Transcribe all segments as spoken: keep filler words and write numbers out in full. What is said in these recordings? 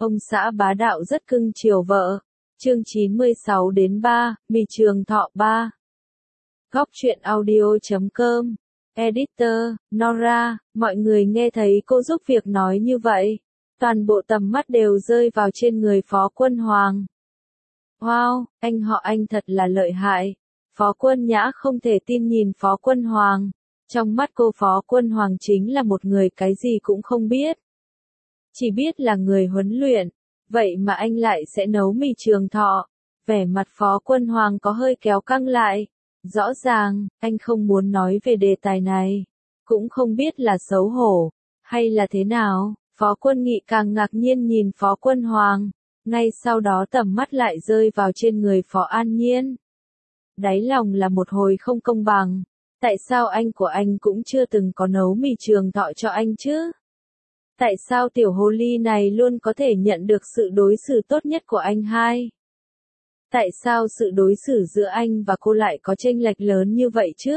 Ông xã bá đạo rất cưng chiều vợ. Chương chín mươi sáu đến ba, Mì Trường Thọ ba. Góc truyện audio chấm com. Editor, Nora, mọi người nghe thấy cô giúp việc nói như vậy. Toàn bộ tầm mắt đều rơi vào trên người Phó Quân Hoàng. Wow, anh họ anh thật là lợi hại. Phó Quân Nhã không thể tin nhìn Phó Quân Hoàng. Trong mắt cô Phó Quân Hoàng chính là một người cái gì cũng không biết. Chỉ biết là người huấn luyện. Vậy mà anh lại sẽ nấu mì trường thọ. Vẻ mặt Phó Quân Hoàng có hơi kéo căng lại. Rõ ràng, anh không muốn nói về đề tài này. Cũng không biết là xấu hổ, hay là thế nào. Phó Quân Nghị càng ngạc nhiên nhìn Phó Quân Hoàng. Ngay sau đó tầm mắt lại rơi vào trên người Phó An Nhiên. Đáy lòng là một hồi không công bằng. Tại sao anh của anh cũng chưa từng có nấu mì trường thọ cho anh chứ? Tại sao tiểu hồ ly này luôn có thể nhận được sự đối xử tốt nhất của anh hai? Tại sao sự đối xử giữa anh và cô lại có chênh lệch lớn như vậy chứ?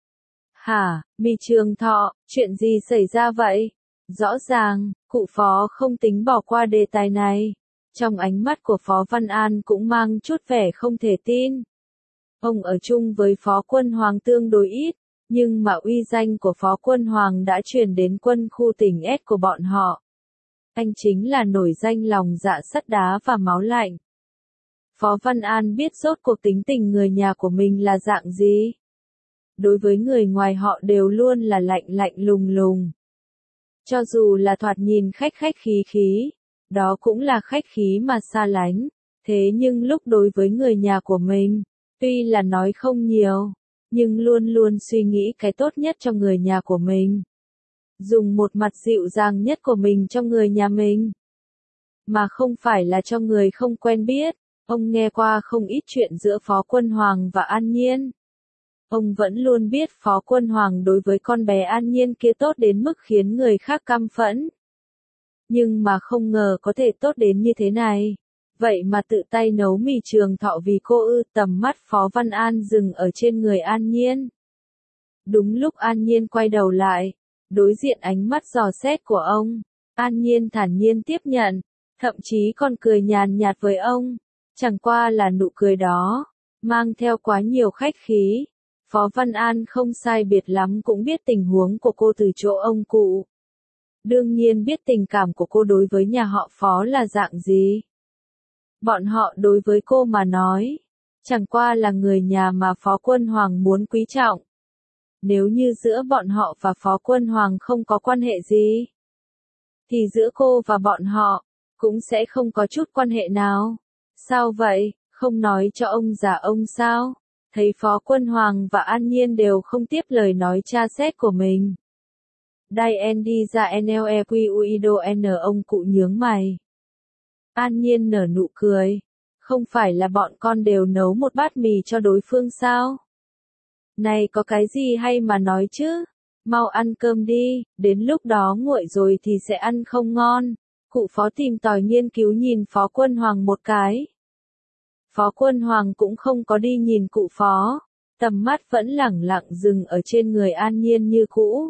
Hả, mì trường thọ, chuyện gì xảy ra vậy? Rõ ràng, cụ Phó không tính bỏ qua đề tài này. Trong ánh mắt của Phó Văn An cũng mang chút vẻ không thể tin. Ông ở chung với Phó Quân Hoàng tương đối ít, nhưng mà uy danh của Phó Quân Hoàng đã truyền đến quân khu tỉnh S của bọn họ. Anh chính là nổi danh lòng dạ sắt đá và máu lạnh. Phó Văn An biết rốt cuộc tính tình người nhà của mình là dạng gì. Đối với người ngoài họ đều luôn là lạnh lạnh lùng lùng. Cho dù là thoạt nhìn khách khách khí khí, đó cũng là khách khí mà xa lánh. Thế nhưng lúc đối với người nhà của mình, tuy là nói không nhiều, nhưng luôn luôn suy nghĩ cái tốt nhất cho người nhà của mình. Dùng một mặt dịu dàng nhất của mình cho người nhà mình. Mà không phải là cho người không quen biết. Ông nghe qua không ít chuyện giữa Phó Quân Hoàng và An Nhiên. Ông vẫn luôn biết Phó Quân Hoàng đối với con bé An Nhiên kia tốt đến mức khiến người khác căm phẫn. Nhưng mà không ngờ có thể tốt đến như thế này. Vậy mà tự tay nấu mì trường thọ vì cô ư. Tầm mắt Phó Văn An dừng ở trên người An Nhiên. Đúng lúc An Nhiên quay đầu lại, đối diện ánh mắt dò xét của ông, An Nhiên thản nhiên tiếp nhận, thậm chí còn cười nhàn nhạt với ông. Chẳng qua là nụ cười đó, mang theo quá nhiều khách khí. Phó Văn An không sai biệt lắm cũng biết tình huống của cô từ chỗ ông cụ. Đương nhiên biết tình cảm của cô đối với nhà họ Phó là dạng gì. Bọn họ đối với cô mà nói, chẳng qua là người nhà mà Phó Quân Hoàng muốn quý trọng. Nếu như giữa bọn họ và Phó Quân Hoàng không có quan hệ gì, thì giữa cô và bọn họ, cũng sẽ không có chút quan hệ nào. Sao vậy, không nói cho ông già ông sao? Thấy Phó Quân Hoàng và An Nhiên đều không tiếp lời nói tra xét của mình. Đai en đi ra en lờ e quy u i đô n ông cụ nhướng mày. An Nhiên nở nụ cười. Không phải là bọn con đều nấu một bát mì cho đối phương sao? Này có cái gì hay mà nói chứ? Mau ăn cơm đi, đến lúc đó nguội rồi thì sẽ ăn không ngon. Cụ Phó tìm tòi nghiên cứu nhìn Phó Quân Hoàng một cái. Phó Quân Hoàng cũng không có đi nhìn cụ Phó. Tầm mắt vẫn lẳng lặng dừng ở trên người An Nhiên như cũ.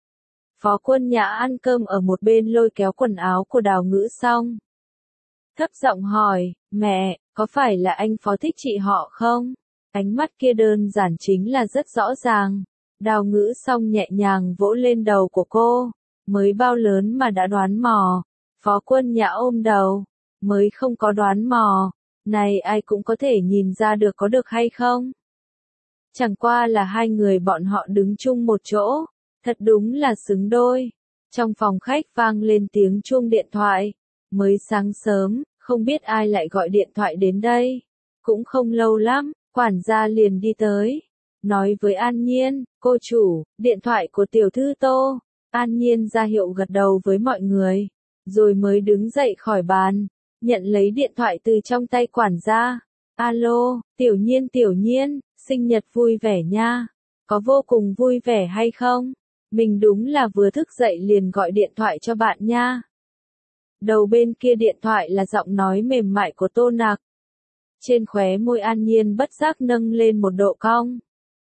Phó Quân Nhã ăn cơm ở một bên lôi kéo quần áo của Đào Ngữ xong. Thấp giọng hỏi, mẹ, có phải là anh Phó thích chị họ không? Ánh mắt kia đơn giản chính là rất rõ ràng. Đào Ngữ xong nhẹ nhàng vỗ lên đầu của cô. Mới bao lớn mà đã đoán mò. Phó Quân Nhã ôm đầu. Mới không có đoán mò. Này ai cũng có thể nhìn ra được có được hay không? Chẳng qua là hai người bọn họ đứng chung một chỗ. Thật đúng là xứng đôi. Trong phòng khách vang lên tiếng chuông điện thoại. Mới sáng sớm, không biết ai lại gọi điện thoại đến đây. Cũng không lâu lắm, quản gia liền đi tới. Nói với An Nhiên, cô chủ, điện thoại của tiểu thư Tô. An Nhiên ra hiệu gật đầu với mọi người. Rồi mới đứng dậy khỏi bàn. Nhận lấy điện thoại từ trong tay quản gia. Alo, tiểu Nhiên tiểu Nhiên, sinh nhật vui vẻ nha. Có vô cùng vui vẻ hay không? Mình đúng là vừa thức dậy liền gọi điện thoại cho bạn nha. Đầu bên kia điện thoại là giọng nói mềm mại của Tô Nặc. Trên khóe môi An Nhiên bất giác nâng lên một độ cong.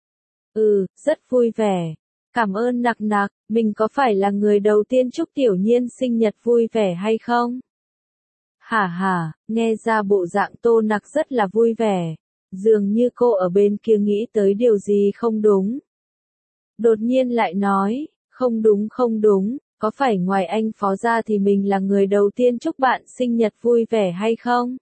Ừ, rất vui vẻ. Cảm ơn Nặc Nặc, mình có phải là người đầu tiên chúc tiểu Nhiên sinh nhật vui vẻ hay không? Hả hả, nghe ra bộ dạng Tô Nặc rất là vui vẻ. Dường như cô ở bên kia nghĩ tới điều gì không đúng. Đột nhiên lại nói, không đúng không đúng, có phải ngoài anh Phó ra thì mình là người đầu tiên chúc bạn sinh nhật vui vẻ hay không?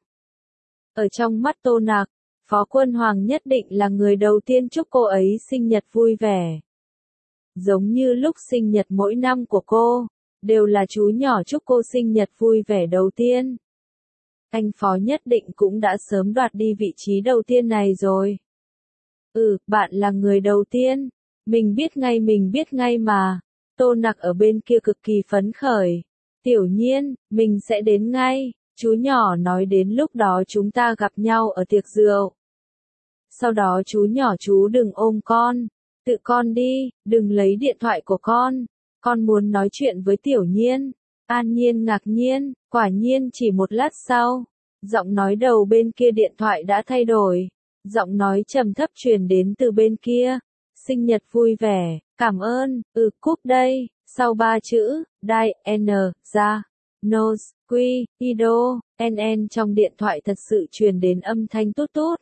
Ở trong mắt Tô Nặc, Phó Quân Hoàng nhất định là người đầu tiên chúc cô ấy sinh nhật vui vẻ. Giống như lúc sinh nhật mỗi năm của cô, đều là chú nhỏ chúc cô sinh nhật vui vẻ đầu tiên. Anh Phó nhất định cũng đã sớm đoạt đi vị trí đầu tiên này rồi. Ừ, bạn là người đầu tiên. Mình biết ngay mình biết ngay mà. Tô Nặc ở bên kia cực kỳ phấn khởi. Tiểu Nhiên, mình sẽ đến ngay. Chú nhỏ nói đến lúc đó chúng ta gặp nhau ở tiệc rượu. Sau đó chú nhỏ chú đừng ôm con. Tự con đi, đừng lấy điện thoại của con. Con muốn nói chuyện với Tiểu Nhiên. An Nhiên ngạc nhiên, quả nhiên chỉ một lát sau. Giọng nói đầu bên kia điện thoại đã thay đổi. Giọng nói trầm thấp truyền đến từ bên kia. Sinh nhật vui vẻ, cảm ơn, ừ cúp đây. Sau ba chữ, Dai, N, ra, Nose, Quy, Ido, N N trong điện thoại thật sự truyền đến âm thanh tút tút.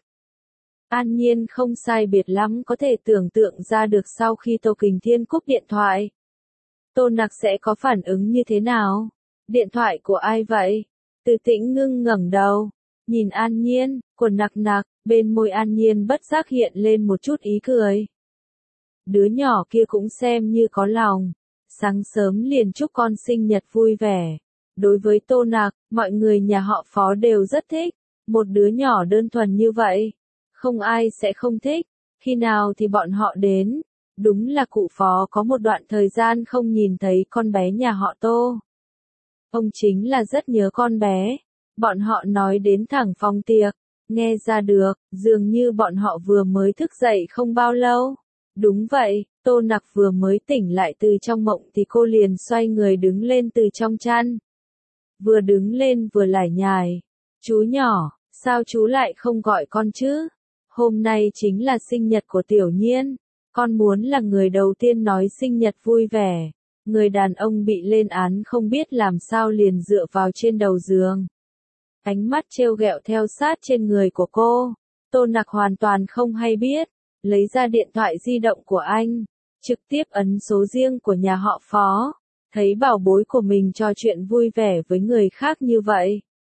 An Nhiên không sai biệt lắm có thể tưởng tượng ra được sau khi Tô Kình Thiên cúp điện thoại. Tô Nặc sẽ có phản ứng như thế nào? Điện thoại của ai vậy? Từ Tĩnh Ngưng ngẩng đầu, nhìn An Nhiên, của Nặc Nặc, bên môi An Nhiên bất giác hiện lên một chút ý cười. Đứa nhỏ kia cũng xem như có lòng, sáng sớm liền chúc con sinh nhật vui vẻ. Đối với Tô Nặc, mọi người nhà họ Phó đều rất thích, một đứa nhỏ đơn thuần như vậy, không ai sẽ không thích. Khi nào thì bọn họ đến? Đúng là cụ Phó có một đoạn thời gian không nhìn thấy con bé nhà họ Tô. Ông chính là rất nhớ con bé. Bọn họ nói đến thẳng phòng tiệc, nghe ra được, dường như bọn họ vừa mới thức dậy không bao lâu. Đúng vậy, Tô Nặc vừa mới tỉnh lại từ trong mộng thì cô liền xoay người đứng lên từ trong chăn. Vừa đứng lên vừa lải nhải. Chú nhỏ, sao chú lại không gọi con chứ? Hôm nay chính là sinh nhật của Tiểu Nhiên. Con muốn là người đầu tiên nói sinh nhật vui vẻ. Người đàn ông bị lên án không biết làm sao liền dựa vào trên đầu giường. Ánh mắt trêu ghẹo theo sát trên người của cô. Tô Nặc hoàn toàn không hay biết. Lấy ra điện thoại di động của anh. Trực tiếp ấn số riêng của nhà họ Phó. Thấy bảo bối của mình trò chuyện vui vẻ với người khác như vậy.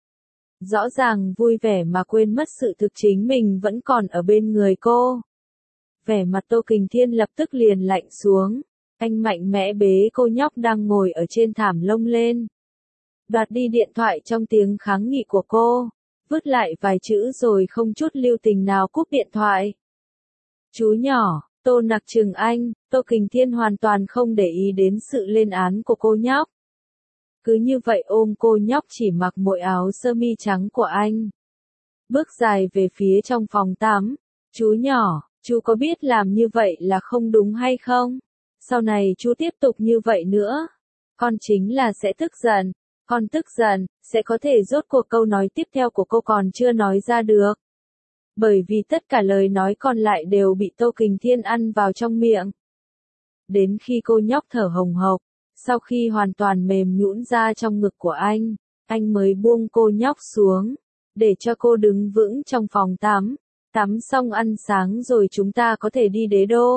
Rõ ràng vui vẻ mà quên mất sự thực chính mình vẫn còn ở bên người cô. Vẻ mặt Tô Kình Thiên lập tức liền lạnh xuống. Anh mạnh mẽ bế cô nhóc đang ngồi ở trên thảm lông lên. Đoạt đi điện thoại trong tiếng kháng nghị của cô. Vứt lại vài chữ rồi không chút lưu tình nào cúp điện thoại. Chú nhỏ, Tô Nặc trừng anh, Tô Kình Thiên hoàn toàn không để ý đến sự lên án của cô nhóc. Cứ như vậy ôm cô nhóc chỉ mặc mỗi áo sơ mi trắng của anh. Bước dài về phía trong phòng tắm. Chú nhỏ, chú có biết làm như vậy là không đúng hay không? Sau này chú tiếp tục như vậy nữa. Con chính là sẽ tức giận. Con tức giận, sẽ có thể rốt cuộc câu nói tiếp theo của cô còn chưa nói ra được. Bởi vì tất cả lời nói còn lại đều bị Tô Kình Thiên ăn vào trong miệng. Đến khi cô nhóc thở hồng hộc, sau khi hoàn toàn mềm nhũn ra trong ngực của anh, anh mới buông cô nhóc xuống, để cho cô đứng vững trong phòng tắm. Tắm xong ăn sáng rồi chúng ta có thể đi đế đô.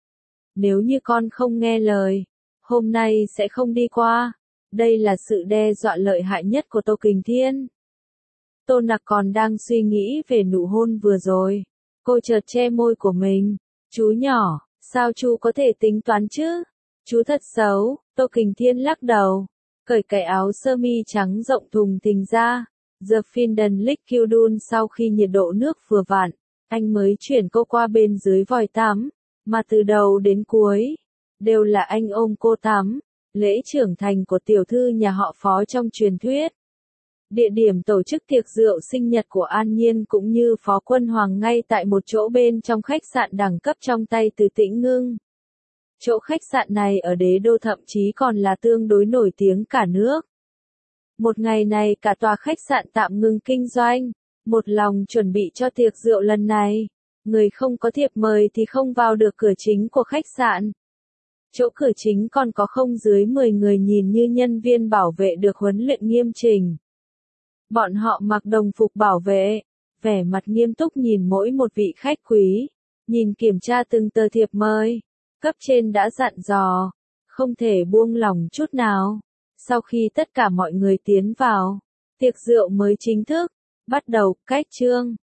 Nếu như con không nghe lời, hôm nay sẽ không đi qua. Đây là sự đe dọa lợi hại nhất của Tô Kình Thiên. Tô Nặc còn đang suy nghĩ về nụ hôn vừa rồi. Cô chợt che môi của mình. Chú nhỏ, sao chú có thể tính toán chứ? Chú thật xấu. Tô Kình Thiên lắc đầu. Cởi cái áo sơ mi trắng rộng thùng thình ra. The Finden Liquidun sau khi nhiệt độ nước vừa vặn, anh mới chuyển cô qua bên dưới vòi tắm. Mà từ đầu đến cuối, đều là anh ôm cô tắm. Lễ trưởng thành của tiểu thư nhà họ Phó trong truyền thuyết. Địa điểm tổ chức tiệc rượu sinh nhật của An Nhiên cũng như Phó Quân Hoàng ngay tại một chỗ bên trong khách sạn đẳng cấp trong tay Từ Tĩnh Ngưng. Chỗ khách sạn này ở đế đô thậm chí còn là tương đối nổi tiếng cả nước. Một ngày này cả tòa khách sạn tạm ngừng kinh doanh, một lòng chuẩn bị cho tiệc rượu lần này. Người không có thiệp mời thì không vào được cửa chính của khách sạn. Chỗ cửa chính còn có không dưới mười người nhìn như nhân viên bảo vệ được huấn luyện nghiêm chỉnh. Bọn họ mặc đồng phục bảo vệ, vẻ mặt nghiêm túc nhìn mỗi một vị khách quý, nhìn kiểm tra từng tờ thiệp mời. Cấp trên đã dặn dò, không thể buông lỏng chút nào. Sau khi tất cả mọi người tiến vào, tiệc rượu mới chính thức bắt đầu. Cách chương